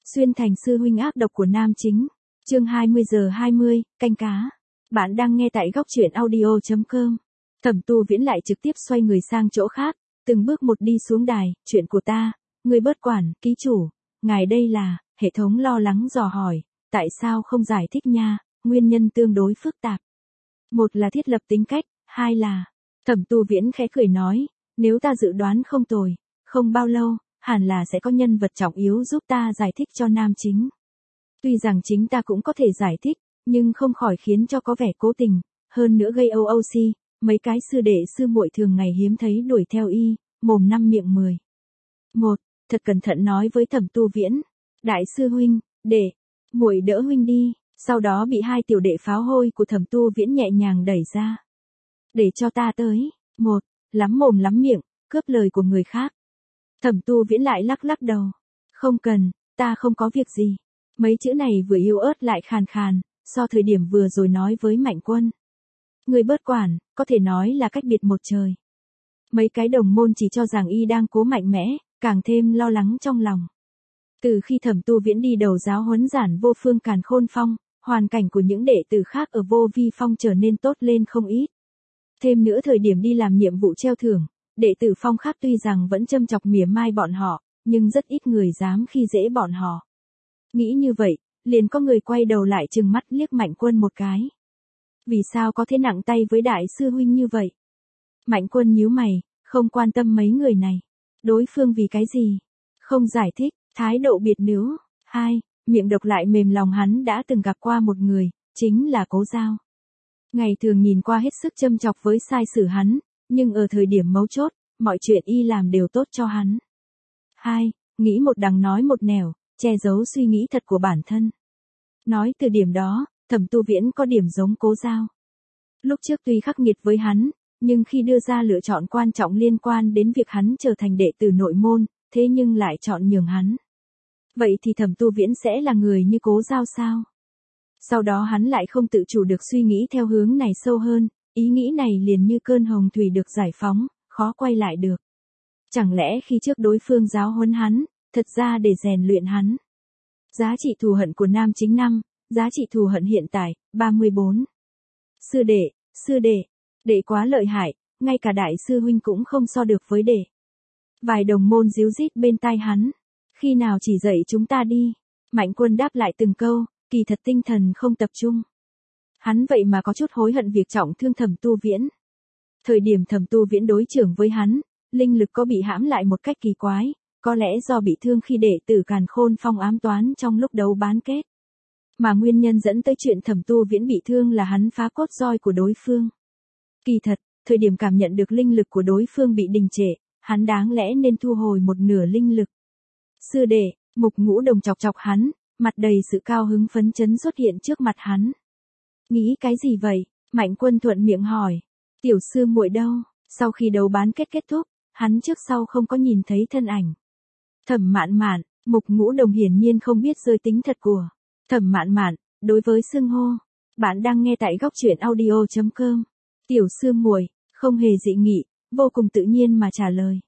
Xuyên thành sư huynh ác độc của nam chính. Chương 20:20, canh cá. Bạn đang nghe tại góc truyện audio.com. Thẩm Tu Viễn lại trực tiếp xoay người sang chỗ khác, từng bước một đi xuống đài. Chuyện của ta, người bớt quản, ký chủ. Ngài đây là, hệ thống lo lắng dò hỏi, tại sao không giải thích nha, nguyên nhân tương đối phức tạp. Một là thiết lập tính cách, hai là, Thẩm Tu Viễn khẽ cười nói, nếu ta dự đoán không tồi, không bao lâu, hẳn là sẽ có nhân vật trọng yếu giúp ta giải thích cho nam chính. Tuy rằng chính ta cũng có thể giải thích, nhưng không khỏi khiến cho có vẻ cố tình, hơn nữa gây OOC, mấy cái sư đệ sư muội thường ngày hiếm thấy đuổi theo y, mồm năm miệng 10. Một, thật cẩn thận nói với Thẩm Tu Viễn, đại sư huynh, để, muội đỡ huynh đi, sau đó bị hai tiểu đệ pháo hôi của Thẩm Tu Viễn nhẹ nhàng đẩy ra. Để cho ta tới, một, lắm mồm lắm miệng, cướp lời của người khác. Thẩm Tu Viễn lại lắc lắc đầu. Không cần, ta không có việc gì. Mấy chữ này vừa yếu ớt lại khàn khàn, so thời điểm vừa rồi nói với Mạnh Quân. Người bớt quản, có thể nói là cách biệt một trời. Mấy cái đồng môn chỉ cho rằng y đang cố mạnh mẽ, càng thêm lo lắng trong lòng. Từ khi Thẩm Tu Viễn đi đầu giáo huấn giản vô phương Càn Khôn Phong, hoàn cảnh của những đệ tử khác ở Vô Vi Phong trở nên tốt lên không ít. Thêm nữa thời điểm đi làm nhiệm vụ treo thưởng, đệ tử Phong khác tuy rằng vẫn châm chọc mỉa mai bọn họ, nhưng rất ít người dám khi dễ bọn họ. Nghĩ như vậy, liền có người quay đầu lại trừng mắt liếc Mạnh Quân một cái. Vì sao có thể nặng tay với đại sư huynh như vậy? Mạnh Quân nhíu mày, không quan tâm mấy người này. Đối phương vì cái gì? Không giải thích, thái độ biệt nữ. Hai, miệng độc lại mềm lòng hắn đã từng gặp qua một người, chính là Cố Giao. Ngày thường nhìn qua hết sức châm chọc với sai sử hắn, nhưng ở thời điểm mấu chốt, mọi chuyện y làm đều tốt cho hắn. Hai, nghĩ một đằng nói một nẻo, che giấu suy nghĩ thật của bản thân. Nói từ điểm đó, Thẩm Tu Viễn có điểm giống Cố Giao. Lúc trước tuy khắc nghiệt với hắn, nhưng khi đưa ra lựa chọn quan trọng liên quan đến việc hắn trở thành đệ tử nội môn, thế nhưng lại chọn nhường hắn. Vậy thì Thẩm Tu Viễn sẽ là người như Cố Giao sao? Sau đó hắn lại không tự chủ được suy nghĩ theo hướng này sâu hơn, ý nghĩ này liền như cơn hồng thủy được giải phóng, khó quay lại được. Chẳng lẽ khi trước đối phương giáo huấn hắn, thật ra để rèn luyện hắn. Giá trị thù hận của nam chính 5, giá trị thù hận hiện tại, 34. Sư đệ, đệ quá lợi hại, ngay cả đại sư huynh cũng không so được với đệ. Vài đồng môn díu dít bên tai hắn. Khi nào chỉ dạy chúng ta đi. Mạnh Quân đáp lại từng câu, kỳ thật tinh thần không tập trung. Hắn vậy mà có chút hối hận việc trọng thương Thẩm Tu Viễn. Thời điểm Thẩm Tu Viễn đối trưởng với hắn, linh lực có bị hãm lại một cách kỳ quái, có lẽ do bị thương khi đệ tử Càn Khôn Phong ám toán trong lúc đấu bán kết. Mà nguyên nhân dẫn tới chuyện Thẩm Tu Viễn bị thương là hắn phá cốt roi của đối phương. Kỳ thật, thời điểm cảm nhận được linh lực của đối phương bị đình trệ, hắn đáng lẽ nên thu hồi một nửa linh lực. Sư đệ, Mục Ngũ Đồng chọc chọc hắn, mặt đầy sự cao hứng phấn chấn xuất hiện trước mặt hắn. Nghĩ cái gì vậy? Mạnh Quân thuận miệng hỏi. Tiểu sư muội đâu? Sau khi đấu bán kết kết thúc, hắn trước sau không có nhìn thấy thân ảnh. Thẩm Mạn Mạn, Mục Ngũ Đồng hiển nhiên không biết giới tính thật của Thẩm Mạn Mạn, đối với xưng hô. Bạn đang nghe tại góc truyện audio.com. Tiểu sư muội, không hề dị nghị, vô cùng tự nhiên mà trả lời.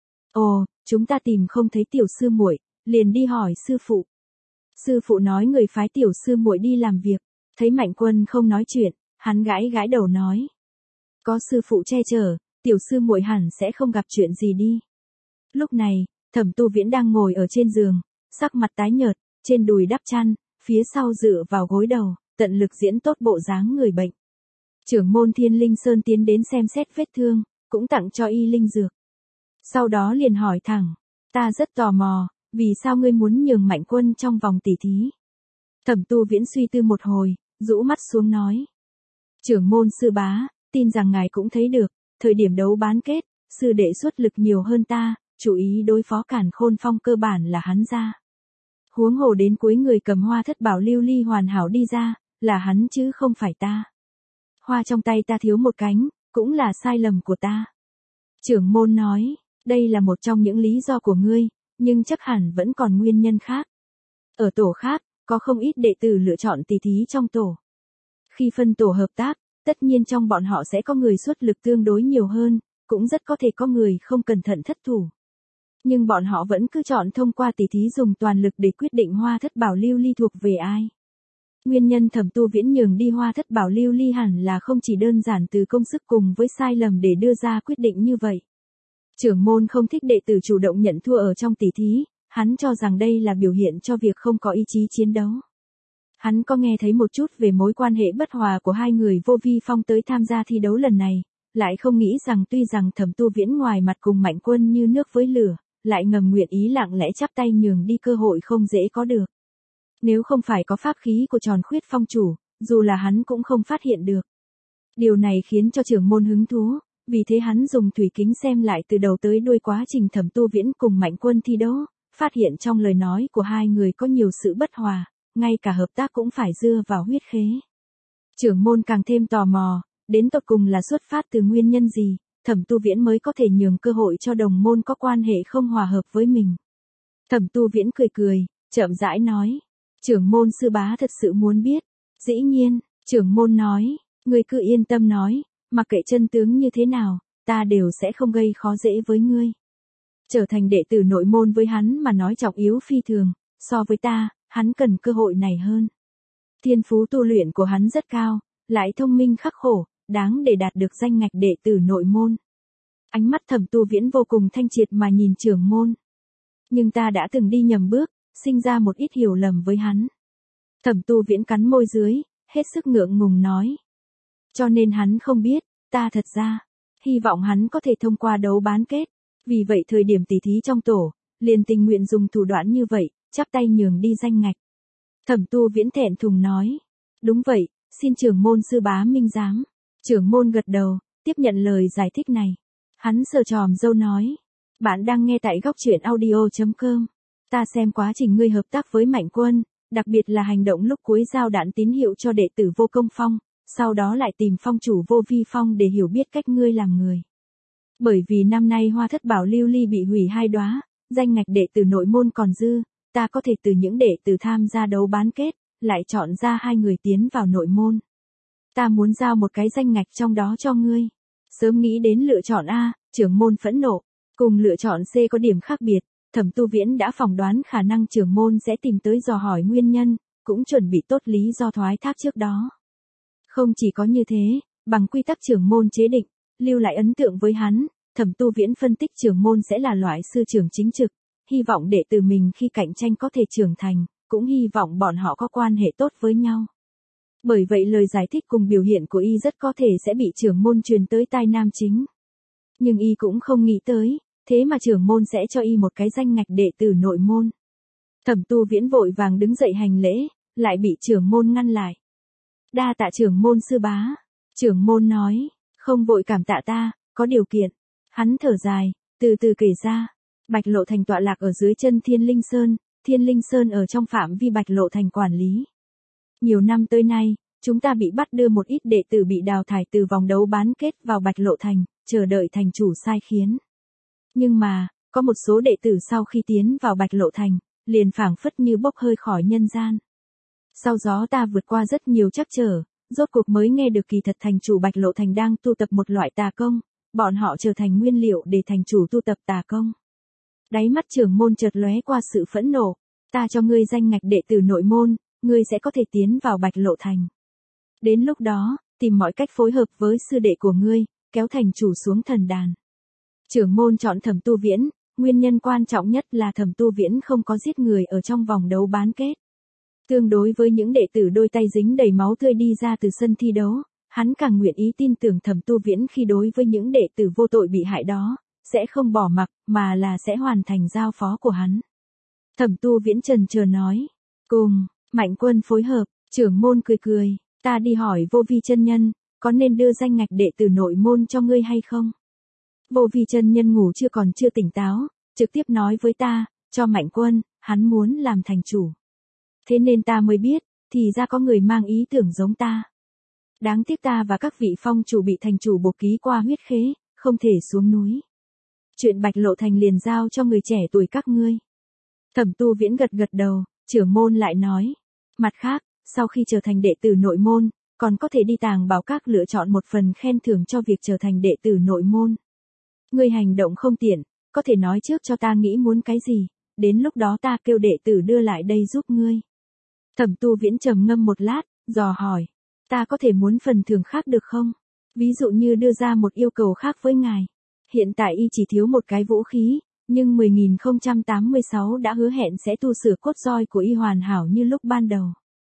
Ồ, chúng ta tìm không thấy tiểu sư muội, liền đi hỏi sư phụ. Sư phụ nói người phái tiểu sư muội đi làm việc, thấy Mạnh Quân không nói chuyện, hắn gãi gãi đầu nói. Có sư phụ che chở, tiểu sư muội hẳn sẽ không gặp chuyện gì đi. Lúc này, Thẩm Tu Viễn đang ngồi ở trên giường, sắc mặt tái nhợt, trên đùi đắp chăn, phía sau dựa vào gối đầu, tận lực diễn tốt bộ dáng người bệnh. Trưởng môn Thiên Linh Sơn tiến đến xem xét vết thương, cũng tặng cho y linh dược. Sau đó liền hỏi thẳng, ta rất tò mò, vì sao ngươi muốn nhường Mạnh Quân trong vòng tỉ thí? Thẩm Tu Viễn suy tư một hồi, rũ mắt xuống nói. Trưởng môn sư bá, tin rằng ngài cũng thấy được, thời điểm đấu bán kết, sư đệ xuất lực nhiều hơn ta, chú ý đối phó Càn Khôn Phong cơ bản là hắn ra. Huống hồ đến cuối người cầm hoa thất bảo lưu ly hoàn hảo đi ra, là hắn chứ không phải ta. Hoa trong tay ta thiếu một cánh, cũng là sai lầm của ta. Trưởng môn nói, đây là một trong những lý do của ngươi, nhưng chắc hẳn vẫn còn nguyên nhân khác. Ở tổ khác, có không ít đệ tử lựa chọn tỉ thí trong tổ. Khi phân tổ hợp tác, tất nhiên trong bọn họ sẽ có người xuất lực tương đối nhiều hơn, cũng rất có thể có người không cẩn thận thất thủ. Nhưng bọn họ vẫn cứ chọn thông qua tỷ thí dùng toàn lực để quyết định Hoa Thất Bảo Lưu Ly thuộc về ai. Nguyên nhân Thẩm Tu Viễn nhường đi Hoa Thất Bảo Lưu Ly hẳn là không chỉ đơn giản từ công sức cùng với sai lầm để đưa ra quyết định như vậy. Trưởng môn không thích đệ tử chủ động nhận thua ở trong tỷ thí, hắn cho rằng đây là biểu hiện cho việc không có ý chí chiến đấu. Hắn có nghe thấy một chút về mối quan hệ bất hòa của hai người Vô Vi Phong tới tham gia thi đấu lần này, lại không nghĩ rằng tuy rằng Thẩm Tu Viễn ngoài mặt cùng Mạnh Quân như nước với lửa, lại ngầm nguyện ý lặng lẽ chắp tay nhường đi cơ hội không dễ có được. Nếu không phải có pháp khí của Tròn Khuyết Phong chủ, dù là hắn cũng không phát hiện được. Điều này khiến cho trưởng môn hứng thú, vì thế hắn dùng thủy kính xem lại từ đầu tới đuôi quá trình Thẩm Tu Viễn cùng Mạnh Quân thi đấu, phát hiện trong lời nói của hai người có nhiều sự bất hòa, ngay cả hợp tác cũng phải dựa vào huyết khế. Trưởng môn càng thêm tò mò, đến tột cùng là xuất phát từ nguyên nhân gì, Thẩm Tu Viễn mới có thể nhường cơ hội cho đồng môn có quan hệ không hòa hợp với mình. Thẩm Tu Viễn cười cười, chậm rãi nói, trưởng môn sư bá thật sự muốn biết. Dĩ nhiên, trưởng môn nói, ngươi cứ yên tâm nói, mặc kệ chân tướng như thế nào, ta đều sẽ không gây khó dễ với ngươi. Trở thành đệ tử nội môn với hắn mà nói trọng yếu phi thường, so với ta, hắn cần cơ hội này hơn. Thiên phú tu luyện của hắn rất cao, lại thông minh khắc khổ, đáng để đạt được danh ngạch đệ tử nội môn. Ánh mắt Thẩm Tu Viễn vô cùng thanh triệt mà nhìn trưởng môn. Nhưng ta đã từng đi nhầm bước, sinh ra một ít hiểu lầm với hắn. Thẩm Tu Viễn cắn môi dưới, hết sức ngượng ngùng nói. Cho nên hắn không biết, ta thật ra, hy vọng hắn có thể thông qua đấu bán kết. Vì vậy thời điểm tỷ thí trong tổ, liền tình nguyện dùng thủ đoạn như vậy, chắp tay nhường đi danh ngạch. Thẩm Tu Viễn thẹn thùng nói. Đúng vậy, xin trưởng môn sư bá minh giám. Trưởng môn gật đầu, tiếp nhận lời giải thích này. Hắn sờ tròm râu nói. Bạn đang nghe tại góc truyện audio.com. Ta xem quá trình ngươi hợp tác với Mạnh Quân, đặc biệt là hành động lúc cuối giao đạn tín hiệu cho đệ tử Vô Công Phong, sau đó lại tìm phong chủ Vô Vi Phong để hiểu biết cách ngươi làm người. Bởi vì năm nay Hoa Thất Bảo Lưu Ly bị hủy 2 đóa, danh ngạch đệ tử nội môn còn dư, ta có thể từ những đệ tử tham gia đấu bán kết, lại chọn ra 2 người tiến vào nội môn. Ta muốn giao một cái danh ngạch trong đó cho ngươi. Sớm nghĩ đến lựa chọn A, trưởng môn phẫn nộ, cùng lựa chọn C có điểm khác biệt. Thẩm Tu Viễn đã phỏng đoán khả năng trưởng môn sẽ tìm tới dò hỏi nguyên nhân, cũng chuẩn bị tốt lý do thoái thác trước đó. Không chỉ có như thế, bằng quy tắc trưởng môn chế định, lưu lại ấn tượng với hắn, Thẩm Tu Viễn phân tích trưởng môn sẽ là loại sư trưởng chính trực, hy vọng đệ tử mình khi cạnh tranh có thể trưởng thành, cũng hy vọng bọn họ có quan hệ tốt với nhau. Bởi vậy lời giải thích cùng biểu hiện của y rất có thể sẽ bị trưởng môn truyền tới tai nam chính. Nhưng y cũng không nghĩ tới, thế mà trưởng môn sẽ cho y một cái danh ngạch đệ tử nội môn. Thẩm Tu Viễn vội vàng đứng dậy hành lễ, lại bị trưởng môn ngăn lại. Đa tạ trưởng môn sư bá. Trưởng môn nói, không vội cảm tạ ta, có điều kiện. Hắn thở dài, từ từ kể ra. Bạch Lộ Thành tọa lạc ở dưới chân Thiên Linh Sơn ở trong phạm vi Bạch Lộ Thành quản lý. Nhiều năm tới nay, chúng ta bị bắt đưa một ít đệ tử bị đào thải từ vòng đấu bán kết vào Bạch Lộ Thành, chờ đợi thành chủ sai khiến. Nhưng mà, có một số đệ tử sau khi tiến vào Bạch Lộ Thành, liền phảng phất như bốc hơi khỏi nhân gian. Sau đó ta vượt qua rất nhiều trắc trở, rốt cuộc mới nghe được kỳ thật thành chủ Bạch Lộ Thành đang tu tập một loại tà công, bọn họ trở thành nguyên liệu để thành chủ tu tập tà công. Đáy mắt trưởng môn chợt lóe qua sự phẫn nộ, ta cho ngươi danh ngạch đệ tử nội môn, ngươi sẽ có thể tiến vào Bạch Lộ Thành. Đến lúc đó, tìm mọi cách phối hợp với sư đệ của ngươi, kéo thành chủ xuống thần đàn. Trưởng môn chọn Thẩm Tu Viễn, nguyên nhân quan trọng nhất là Thẩm Tu Viễn không có giết người ở trong vòng đấu bán kết. Tương đối với những đệ tử đôi tay dính đầy máu tươi đi ra từ sân thi đấu, hắn càng nguyện ý tin tưởng Thẩm Tu Viễn khi đối với những đệ tử vô tội bị hại đó, sẽ không bỏ mặc, mà là sẽ hoàn thành giao phó của hắn. Thẩm Tu Viễn chần chờ nói, cùng Mạnh Quân phối hợp. Trưởng môn cười cười, ta đi hỏi Vô Vi chân nhân, có nên đưa danh ngạch đệ tử nội môn cho ngươi hay không? Vô Vi chân nhân ngủ chưa tỉnh táo, trực tiếp nói với ta, cho Mạnh Quân, hắn muốn làm thành chủ. Thế nên ta mới biết, thì ra có người mang ý tưởng giống ta. Đáng tiếc ta và các vị phong chủ bị thành chủ buộc ký qua huyết khế, không thể xuống núi. Chuyện Bạch Lộ Thành liền giao cho người trẻ tuổi các ngươi. Thẩm Tu Viễn gật đầu, trưởng môn lại nói. Mặt khác, sau khi trở thành đệ tử nội môn, còn có thể đi Tàng Bảo Các lựa chọn một phần khen thưởng cho việc trở thành đệ tử nội môn. Ngươi hành động không tiện, có thể nói trước cho ta nghĩ muốn cái gì, đến lúc đó ta kêu đệ tử đưa lại đây giúp ngươi. Thẩm Tu Viễn trầm ngâm một lát, dò hỏi, ta có thể muốn phần thưởng khác được không? Ví dụ như đưa ra một yêu cầu khác với ngài. Hiện tại y chỉ thiếu một cái vũ khí, nhưng 10.086 đã hứa hẹn sẽ tu sửa cốt roi của y hoàn hảo như lúc ban đầu.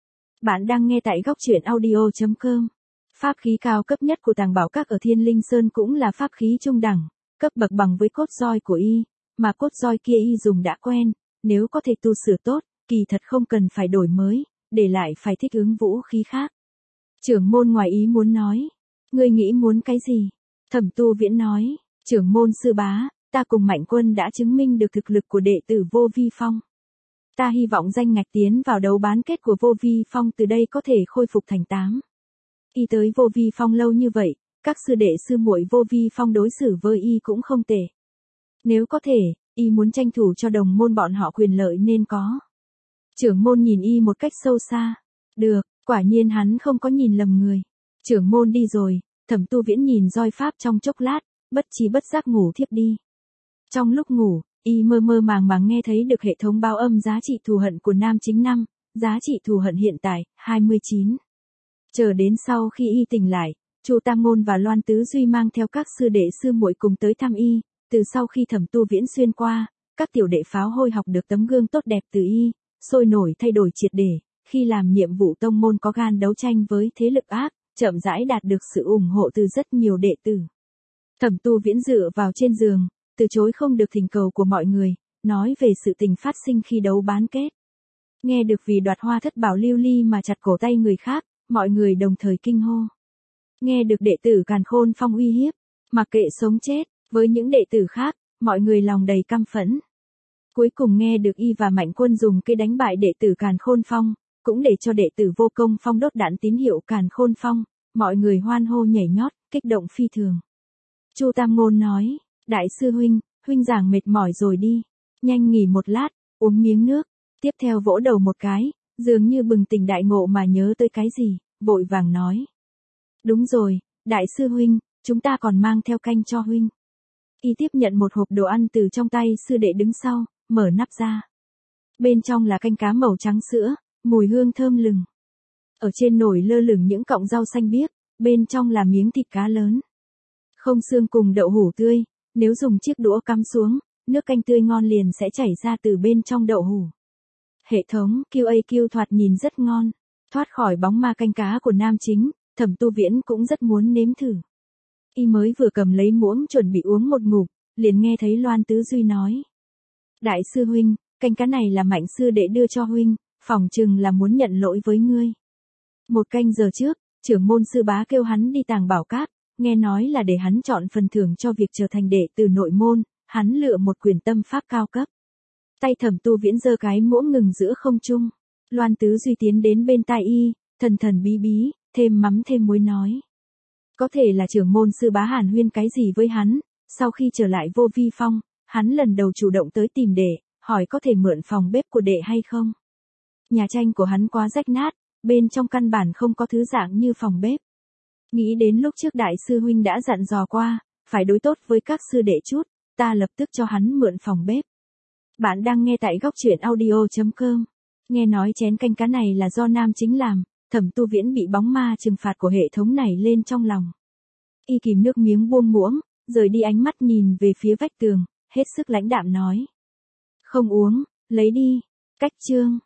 Bạn đang nghe tại góc truyện audio.com. Pháp khí cao cấp nhất của Tàng Bảo Các ở Thiên Linh Sơn cũng là pháp khí trung đẳng, cấp bậc bằng với cốt roi của y, mà cốt roi kia y dùng đã quen, nếu có thể tu sửa tốt, kỳ thật không cần phải đổi mới, để lại phải thích ứng vũ khí khác. Trưởng môn ngoài ý muốn nói, ngươi nghĩ muốn cái gì? Thẩm Tu Viễn nói, trưởng môn sư bá, ta cùng Mạnh Quân đã chứng minh được thực lực của đệ tử Vô Vi Phong. Ta hy vọng danh ngạch tiến vào đấu bán kết của Vô Vi Phong từ đây có thể khôi phục thành 8. Y tới Vô Vi Phong lâu như vậy, các sư đệ sư muội Vô Vi Phong đối xử với y cũng không tệ. Nếu có thể, y muốn tranh thủ cho đồng môn bọn họ quyền lợi nên có. Trưởng môn nhìn y một cách sâu xa. Được, quả nhiên hắn không có nhìn lầm người. Trưởng môn đi rồi, Thẩm Tu Viễn nhìn roi pháp trong chốc lát, bất trí bất giác ngủ thiếp đi. Trong lúc ngủ, y mơ mơ màng màng nghe thấy được hệ thống báo âm giá trị thù hận của Nam Chính Năm, giá trị thù hận hiện tại, 29. Chờ đến sau khi y tỉnh lại, Chu Tam Ngôn và Loan Tứ Duy mang theo các sư đệ sư muội cùng tới thăm y, từ sau khi Thẩm Tu Viễn xuyên qua, các tiểu đệ pháo hôi học được tấm gương tốt đẹp từ y, sôi nổi thay đổi triệt để, khi làm nhiệm vụ tông môn có gan đấu tranh với thế lực ác, chậm rãi đạt được sự ủng hộ từ rất nhiều đệ tử. Thẩm Tu Viễn dựa vào trên giường, từ chối không được thỉnh cầu của mọi người, nói về sự tình phát sinh khi đấu bán kết. Nghe được vì đoạt hoa thất bảo lưu ly mà chặt cổ tay người khác, mọi người đồng thời kinh hô. Nghe được đệ tử Càn Khôn Phong uy hiếp, mặc kệ sống chết, với những đệ tử khác, mọi người lòng đầy căm phẫn. Cuối cùng nghe được y và Mạnh Quân dùng cây đánh bại đệ tử Càn Khôn Phong, cũng để cho đệ tử Vô Công Phong đốt đạn tín hiệu Càn Khôn Phong, mọi người hoan hô nhảy nhót, kích động phi thường. Chu Tam Ngôn nói, đại sư huynh giảng mệt mỏi rồi đi, nhanh nghỉ một lát, uống miếng nước, tiếp theo vỗ đầu một cái, dường như bừng tỉnh đại ngộ mà nhớ tới cái gì, vội vàng nói. Đúng rồi, đại sư huynh, chúng ta còn mang theo canh cho huynh. Y tiếp nhận một hộp đồ ăn từ trong tay sư đệ đứng sau, mở nắp ra. Bên trong là canh cá màu trắng sữa, mùi hương thơm lừng. Ở trên nồi lơ lửng những cọng rau xanh biếc, bên trong là miếng thịt cá lớn. Không xương cùng đậu hũ tươi, nếu dùng chiếc đũa cắm xuống, nước canh tươi ngon liền sẽ chảy ra từ bên trong đậu hũ. Hệ thống QAQ thoạt nhìn rất ngon, thoát khỏi bóng ma canh cá của Nam Chính, Thẩm Tu Viễn cũng rất muốn nếm thử. Y mới vừa cầm lấy muỗng chuẩn bị uống một ngụm, liền nghe thấy Loan Tứ Duy nói. Đại sư huynh, canh cá này là Mạnh sư đệ đưa cho huynh, phỏng chừng là muốn nhận lỗi với ngươi. Một canh giờ trước, trưởng môn sư bá kêu hắn đi Tàng Bảo Các, nghe nói là để hắn chọn phần thưởng cho việc trở thành đệ tử nội môn, hắn lựa một quyển tâm pháp cao cấp. Tay Thẩm Tu Viễn giơ cái muỗng ngừng giữa không trung. Loan Tứ Duy tiến đến bên tai y, thần thần bí bí, thêm mắm thêm muối nói. Có thể là trưởng môn sư bá hàn huyên cái gì với hắn, sau khi trở lại Vô Vi Phong, hắn lần đầu chủ động tới tìm đệ, hỏi có thể mượn phòng bếp của đệ hay không. Nhà tranh của hắn quá rách nát, bên trong căn bản không có thứ dạng như phòng bếp. Nghĩ đến lúc trước đại sư huynh đã dặn dò qua, phải đối tốt với các sư đệ chút, ta lập tức cho hắn mượn phòng bếp. Bạn đang nghe tại góc truyện audio.com. Nghe nói chén canh cá này là do Nam Chính làm, Thẩm Tu Viễn bị bóng ma trừng phạt của hệ thống này lên trong lòng. Y kìm nước miếng buông muỗng, rời đi ánh mắt nhìn về phía vách tường, hết sức lãnh đạm nói. Không uống, lấy đi. Cách chương.